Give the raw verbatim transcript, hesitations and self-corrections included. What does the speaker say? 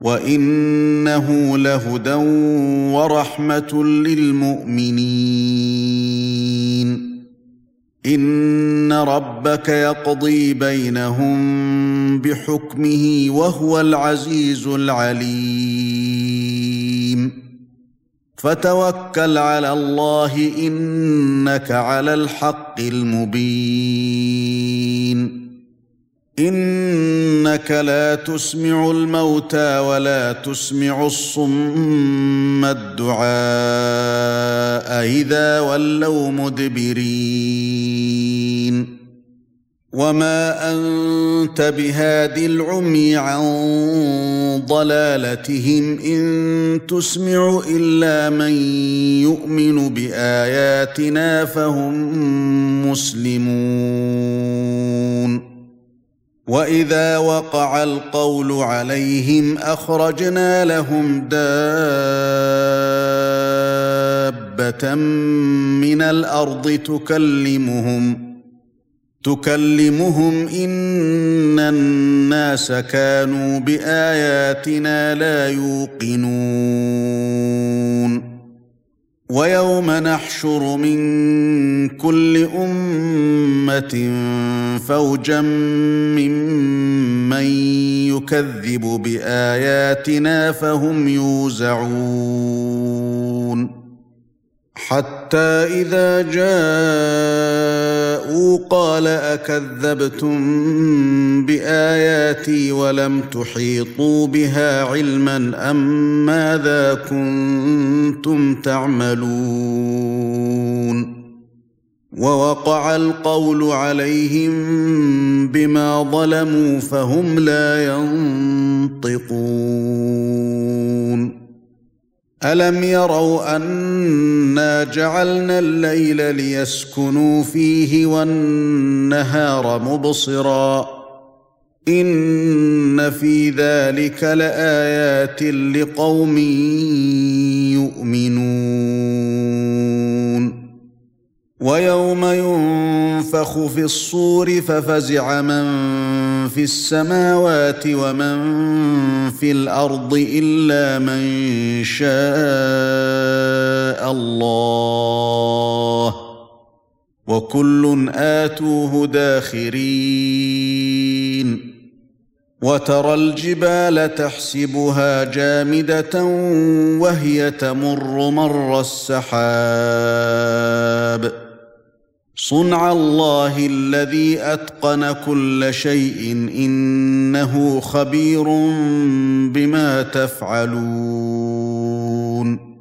وإنه لهدى ورحمة للمؤمنين إن ربك يقضي بينهم بحكمه وهو العزيز العليم فتوكل على الله إنك على الحق المبين إنك لا تسمع الموتى ولا تسمع الصم الدعاء إذا ولوا مدبرين وما أنت بهاد العمي عن ضلالتهم إن تسمع إلا من يؤمن بآياتنا فهم مسلمون وإذا وقع القول عليهم أخرجنا لهم دابة من الأرض تكلمهم تكلمهم إن الناس كانوا بآياتنا لا يوقنون ويوم نحشر من كل أمة فوجا ممن يكذب بآياتنا فهم يوزعون حتى إذا جاءوا قال أكذبتم بآياتي ولم تحيطوا بها علما أم ماذا كنتم تعملون ووقع القول عليهم بما ظلموا فهم لا ينطقون ألم يروا أنا جعلنا الليل ليسكنوا فيه والنهار مبصرا إن في ذلك لآيات لقوم يؤمنون ويوم ينفخ في الصور ففزع من في السماوات ومن في الأرض إلا من شاء الله وكل آتوه داخرين وترى الجبال تحسبها جامدة وهي تمر مر السحاب صنع الله الذي أتقن كل شيء إنه خبير بما تفعلون